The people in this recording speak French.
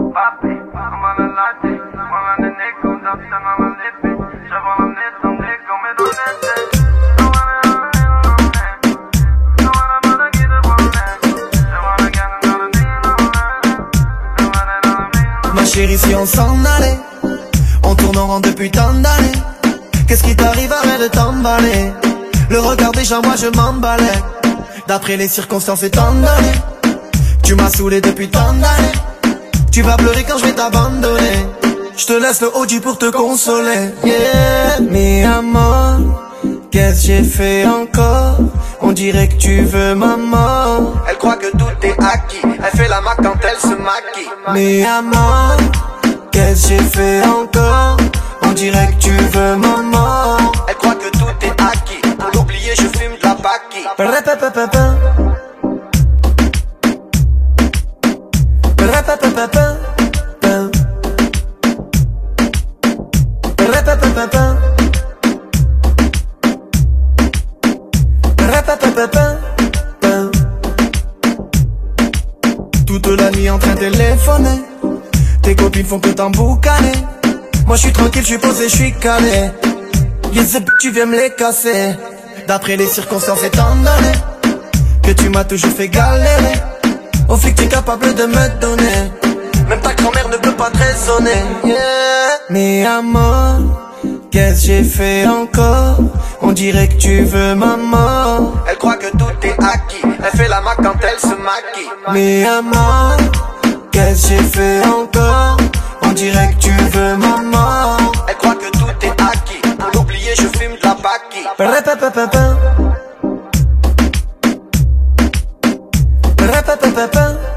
Papi, I'm on a latte, I'm on a nickel, don't tell my lippy. Je vois la nez, ton nez, comme mes doigts. Ma chérie, si on s'en allait, on tourne en rond depuis tant d'années. Qu'est-ce qui t'arrive, arrête de t'emballer. Le regard déjà, moi je m'emballais. D'après les circonstances étant données, tu m'as saoulé depuis tant d'années. Tu vas pleurer quand je vais t'abandonner. Je te laisse le OG pour te consoler. Yeah, mi amor, qu'est-ce que j'ai fait encore? On dirait que tu veux ma mort. Elle croit que tout est acquis, elle fait la mac quand elle se maquille. Mi amor, qu'est-ce que j'ai fait encore? On dirait que tu veux ma mort. Elle croit que tout est acquis, pour l'oublier je fume de la baki. Toute la nuit en train de téléphoner, tes copines font que t'emboucaner. Moi je suis tranquille, je suis posé, je suis calé. Yes, tu viens me les casser. D'après les circonstances étant donné que tu m'as toujours fait galérer. Au flic t'es capable de me donner. Même ta grand-mère ne peut pas te raisonner. Yeah. Mi amor, qu'est-ce que j'ai fait encore? On dirait que tu veux ma mort. Elle croit que tout est acquis, elle fait la mac quand elle se maquille. Mi amor, qu'est-ce que j'ai fait encore? On dirait que tu veux ma mort. Elle croit que tout est acquis, pour l'oublier je fume de la baki. Ra-pa-pa-pa-pa.